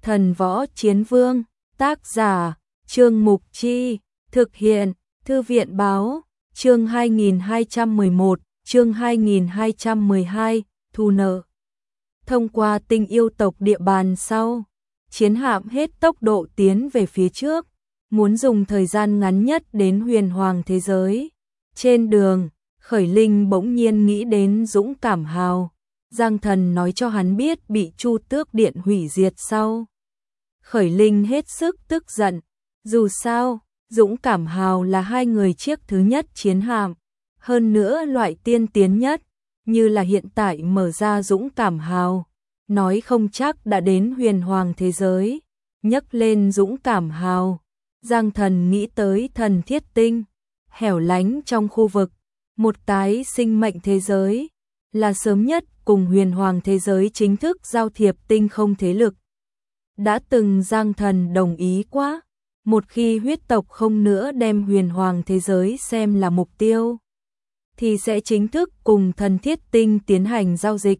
Thần Võ Chiến Vương, tác giả, Trương Mục Chi, thực hiện, Thư viện Báo, chương 2211, chương 2212, thu nợ. Thông qua Tinh yêu tộc địa bàn sau, chiến hạm hết tốc độ tiến về phía trước, muốn dùng thời gian ngắn nhất đến huyền hoàng thế giới. Trên đường, Khởi Linh bỗng nhiên nghĩ đến Dũng Cảm Hào. Giang Thần nói cho hắn biết bị Chu Tước Điện hủy diệt sau. Khởi Linh hết sức tức giận. Dù sao, Dũng Cảm Hào là hai người chiếc thứ nhất chiến hạm, hơn nữa loại tiên tiến nhất, như là hiện tại mở ra Dũng Cảm Hào, nói không chắc đã đến huyền hoàng thế giới. Nhấc lên Dũng Cảm Hào, Giang Thần nghĩ tới Thần Thiết Tinh, hẻo lánh trong khu vực, một cái sinh mệnh thế giới, là sớm nhất cùng huyền hoàng thế giới chính thức giao thiệp tinh không thế lực. Đã từng Giang Thần đồng ý quá, một khi huyết tộc không nữa đem huyền hoàng thế giới xem là mục tiêu, thì sẽ chính thức cùng Thần Thiết Tinh tiến hành giao dịch.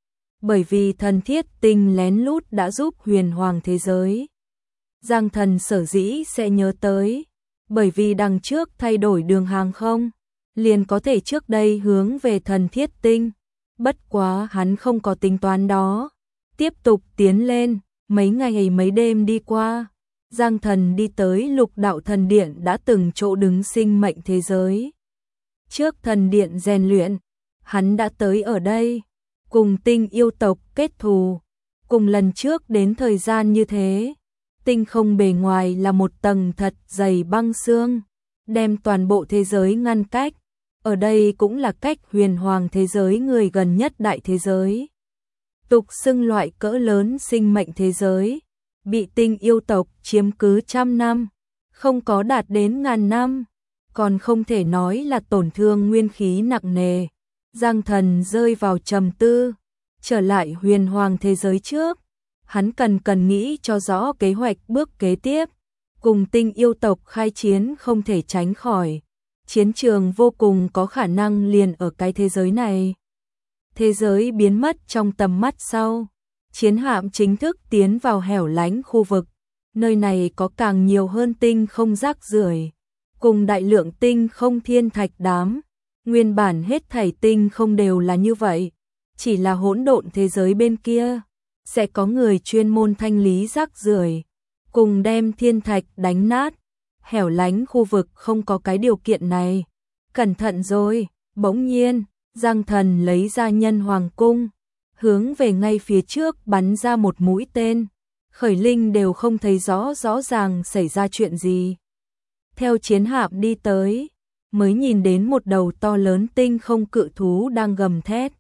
Bởi vì Thần Thiết Tinh lén lút đã giúp huyền hoàng thế giới. Giang Thần sở dĩ sẽ nhớ tới, bởi vì đằng trước thay đổi đường hàng không, liền có thể trước đây hướng về Thần Thiết Tinh. Bất quá hắn không có tính toán đó, tiếp tục tiến lên, mấy ngày mấy đêm đi qua, Giang Thần đi tới Lục Đạo Thần Điện đã từng chỗ đứng sinh mệnh thế giới. Trước thần điện rèn luyện, hắn đã tới ở đây, cùng Tinh yêu tộc kết thù, cùng lần trước đến thời gian như thế. Tinh không bề ngoài là một tầng thật dày băng xương, đem toàn bộ thế giới ngăn cách. Ở đây cũng là cách huyền hoàng thế giới người gần nhất đại thế giới. Tục xưng loại cỡ lớn sinh mệnh thế giới, bị Tinh yêu tộc chiếm cứ trăm năm, không có đạt đến ngàn năm, còn không thể nói là tổn thương nguyên khí nặng nề. Giang Thần rơi vào trầm tư, trở lại huyền hoàng thế giới trước. Hắn cần nghĩ cho rõ kế hoạch bước kế tiếp, cùng Tinh yêu tộc khai chiến không thể tránh khỏi. Chiến trường vô cùng có khả năng liền ở cái thế giới này. Thế giới biến mất trong tầm mắt sau, chiến hạm chính thức tiến vào hẻo lánh khu vực. Nơi này có càng nhiều hơn tinh không rác rưởi, cùng đại lượng tinh không thiên thạch đám. Nguyên bản hết thảy tinh không đều là như vậy, chỉ là hỗn độn thế giới bên kia sẽ có người chuyên môn thanh lý rác rưởi, cùng đem thiên thạch đánh nát. Hẻo lánh khu vực không có cái điều kiện này. Cẩn thận rồi, bỗng nhiên, Giang Thần lấy ra Nhân Hoàng cung, hướng về ngay phía trước bắn ra một mũi tên. Khởi Linh đều không thấy rõ ràng xảy ra chuyện gì. Theo chiến hạm đi tới, mới nhìn đến một đầu to lớn tinh không cự thú đang gầm thét.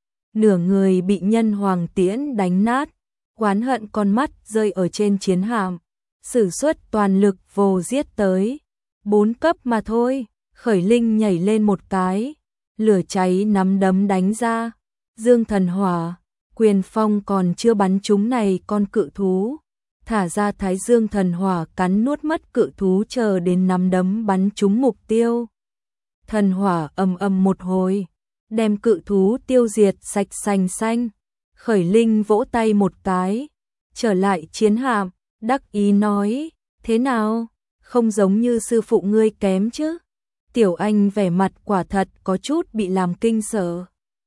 Nửa người bị Nhân Hoàng tiễn đánh nát, oán hận con mắt rơi ở trên chiến hạm. Sử xuất toàn lực vồ giết tới. 4 cấp mà thôi. Khởi Linh nhảy lên một cái, lửa cháy nắm đấm đánh ra. Dương Thần Hỏa, quyền phong còn chưa bắn trúng này con cự thú. Thả ra Thái Dương Thần Hỏa cắn nuốt mất cự thú chờ đến nắm đấm bắn trúng mục tiêu. Thần Hỏa ầm một hồi, đem cự thú tiêu diệt sạch sành xanh. Khởi Linh vỗ tay một cái, trở lại chiến hạm. Đắc ý nói, thế nào, không giống như sư phụ ngươi kém chứ? Tiểu Anh vẻ mặt quả thật có chút bị làm kinh sợ.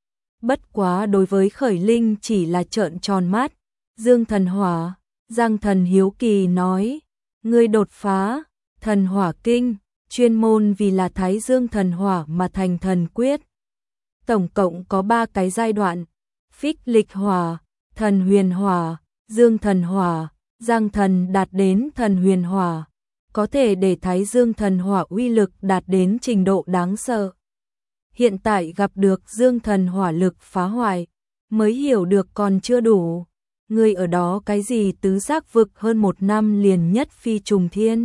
Bất quá đối với Khởi Linh chỉ là trợn tròn mắt. Dương Thần Hỏa, Giang Thần hiếu kỳ nói, ngươi đột phá, Thần Hỏa Kinh, chuyên môn vì là Thái Dương Thần Hỏa mà thành thần quyết. Tổng cộng có 3 cái giai đoạn, Phích Lịch Hỏa, Thần Huyền Hỏa, Dương Thần Hỏa. Giang Thần đạt đến Thần Huyền Hỏa, có thể để Thái Dương Thần Hỏa uy lực đạt đến trình độ đáng sợ. Hiện tại gặp được Dương Thần Hỏa lực phá hoại, mới hiểu được còn chưa đủ. Ngươi ở đó cái gì tứ giác vực hơn 1 năm liền nhất phi trùng thiên.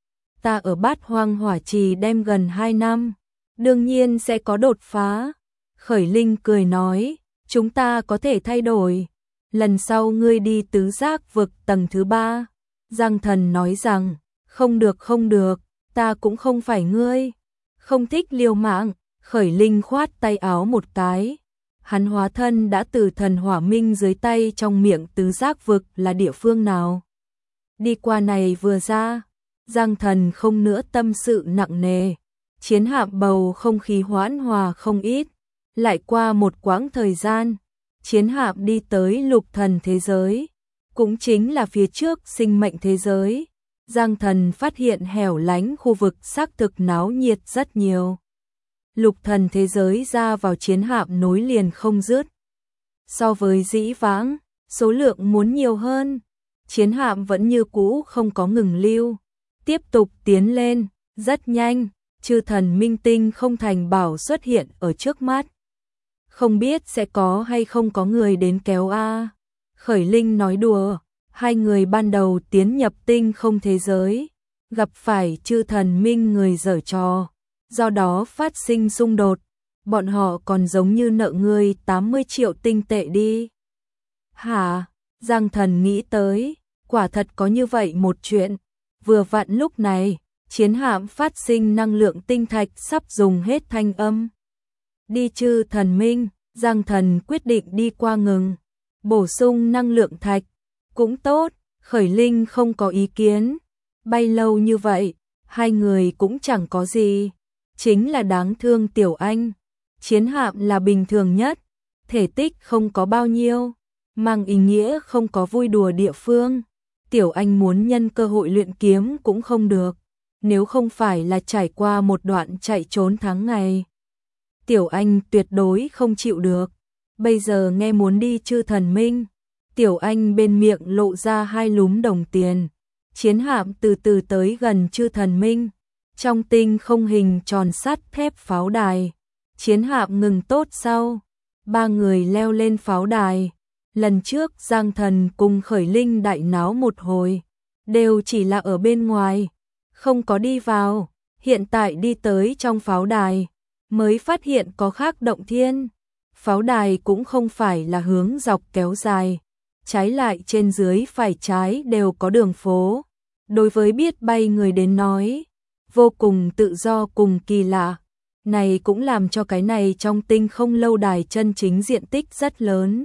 Ta ở Bát Hoang Hỏa Trì đem gần 2 năm, đương nhiên sẽ có đột phá. Khởi Linh cười nói, chúng ta có thể thay đổi. Lần sau ngươi đi tứ giác vực tầng thứ 3. Giang Thần nói rằng, không được, ta cũng không phải ngươi. Không thích liều mạng. Khởi Linh khoát tay áo một cái. hắn hóa thân đã từ thần hỏa minh dưới tay trong miệng tứ giác vực là địa phương nào? Đi qua này vừa ra, Giang Thần không nữa tâm sự nặng nề, chiến hạm bầu không khí hoãn hòa không ít, lại qua một quãng thời gian, chiến hạm đi tới lục thần thế giới, cũng chính là phía trước sinh mệnh thế giới. Giang Thần phát hiện hẻo lánh khu vực xác thực náo nhiệt rất nhiều. Lục thần thế giới ra vào chiến hạm nối liền không dứt. So với dĩ vãng, số lượng muốn nhiều hơn. Chiến hạm vẫn như cũ không có ngừng lưu, tiếp tục tiến lên, rất nhanh, chư thần minh tinh không thành bảo xuất hiện ở trước mắt. Không biết sẽ có hay không có người đến kéo a. Khởi Linh nói đùa, hai người ban đầu tiến nhập tinh không thế giới, gặp phải chư thần minh người giở trò, do đó phát sinh xung đột, bọn họ còn giống như nợ người 80 triệu tinh tệ đi. Hả? Giang Thần nghĩ tới, quả thật có như vậy một chuyện, vừa vặn lúc này, chiến hạm phát sinh năng lượng tinh thạch sắp dùng hết thanh âm. Đi chư thần minh, Giang Thần quyết định đi qua ngừng, bổ sung năng lượng thạch, cũng tốt, Khởi Linh không có ý kiến, bay lâu như vậy, hai người cũng chẳng có gì, chính là đáng thương Tiểu Anh, chiến hạm là bình thường nhất, thể tích không có bao nhiêu, mang ý nghĩa không có vui đùa địa phương, Tiểu Anh muốn nhân cơ hội luyện kiếm cũng không được, nếu không phải là trải qua một đoạn chạy trốn tháng ngày. Tiểu Anh tuyệt đối không chịu được, bây giờ nghe muốn đi chư thần minh, Tiểu Anh bên miệng lộ ra hai lúm đồng tiền, chiến hạm từ từ tới gần chư thần minh, trong tinh không hình tròn sắt thép pháo đài, chiến hạm ngừng tốt sau, ba người leo lên pháo đài, lần trước Giang Thần cùng Khởi Linh đại náo một hồi, đều chỉ là ở bên ngoài, không có đi vào, hiện tại đi tới trong pháo đài, mới phát hiện có khác động thiên. Pháo đài cũng không phải là hướng dọc kéo dài, trái lại trên dưới phải trái đều có đường phố. Đối với biết bay người đến nói, vô cùng tự do cùng kỳ lạ. Này cũng làm cho cái này trong tinh không lâu đài chân chính diện tích rất lớn.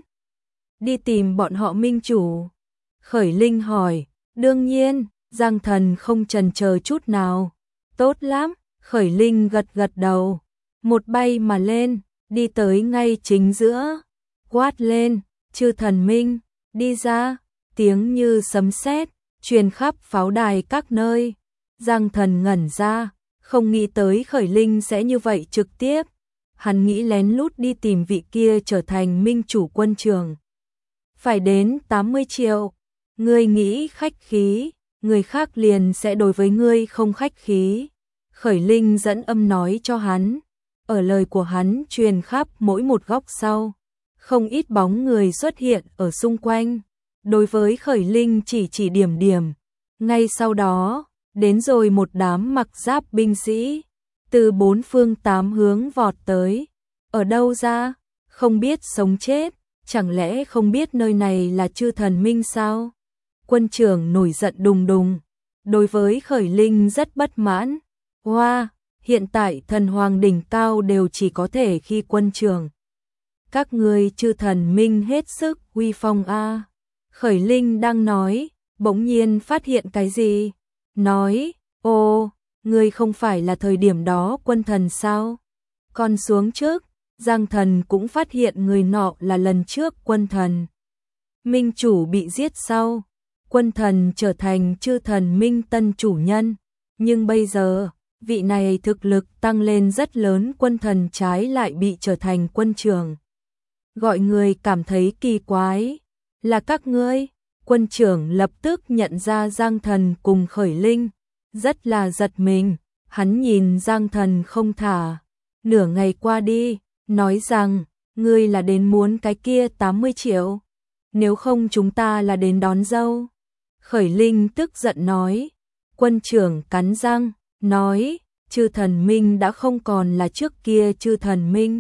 Đi tìm bọn họ minh chủ. Khởi Linh hỏi, đương nhiên, Giang Thần không chần chờ chút nào. Tốt lắm, Khởi Linh gật gật đầu. Một bay mà lên, đi tới ngay chính giữa, quát lên, chư thần minh, đi ra, tiếng như sấm sét, truyền khắp pháo đài các nơi. Giang Thần ngẩn ra, không nghĩ tới Khởi Linh sẽ như vậy trực tiếp, hắn nghĩ lén lút đi tìm vị kia trở thành minh chủ quân trường. Phải đến 80 triệu, ngươi nghĩ khách khí, người khác liền sẽ đối với ngươi không khách khí. Khởi Linh dẫn âm nói cho hắn. Ở lời của hắn truyền khắp mỗi một góc sau, không ít bóng người xuất hiện ở xung quanh, đối với Khởi Linh chỉ điểm điểm. Ngay sau đó, đến rồi một đám mặc giáp binh sĩ, từ bốn phương tám hướng vọt tới. Ở đâu ra? Không biết sống chết, chẳng lẽ không biết nơi này là chư thần minh sao? Quân trưởng nổi giận đùng đùng, đối với Khởi Linh rất bất mãn. Hoa! Hiện tại thần hoàng đỉnh cao đều chỉ có thể khi quân trường. Các ngươi chư thần minh hết sức uy phong a. Khởi Linh đang nói, bỗng nhiên phát hiện cái gì? Nói, ô, ngươi không phải là thời điểm đó quân thần sao? Còn xuống trước, Giang Thần cũng phát hiện người nọ là lần trước quân thần. Minh chủ bị giết sau, quân thần trở thành chư thần minh tân chủ nhân, nhưng bây giờ vị này thực lực tăng lên rất lớn, quân thần trái lại bị trở thành quân trưởng. Gọi người cảm thấy kỳ quái, là các ngươi. Quân trưởng lập tức nhận ra Giang Thần cùng Khởi Linh, rất là giật mình, hắn nhìn Giang Thần không thả. Nửa ngày qua đi, nói rằng, ngươi là đến muốn cái kia 80 triệu, nếu không chúng ta là đến đón dâu. Khởi Linh tức giận nói, quân trưởng cắn răng, nói, chư thần minh đã không còn là trước kia chư thần minh.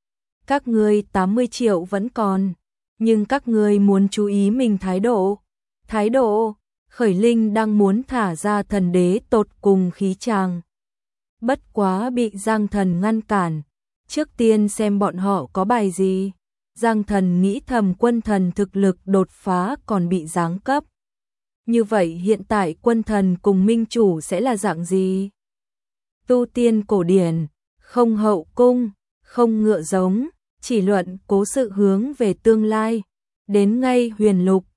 Các ngươi 80 triệu vẫn còn, nhưng các ngươi muốn chú ý mình thái độ. Thái độ, Khởi Linh đang muốn thả ra thần đế tột cùng khí tràng. Bất quá bị Giang Thần ngăn cản, trước tiên xem bọn họ có bài gì. Giang Thần nghĩ thầm quân thần thực lực đột phá còn bị giáng cấp. Như vậy hiện tại quân thần cùng minh chủ sẽ là dạng gì? Tu tiên cổ điển, không hậu cung, không ngựa giống, chỉ luận cố sự hướng về tương lai. Đến ngay huyền lục,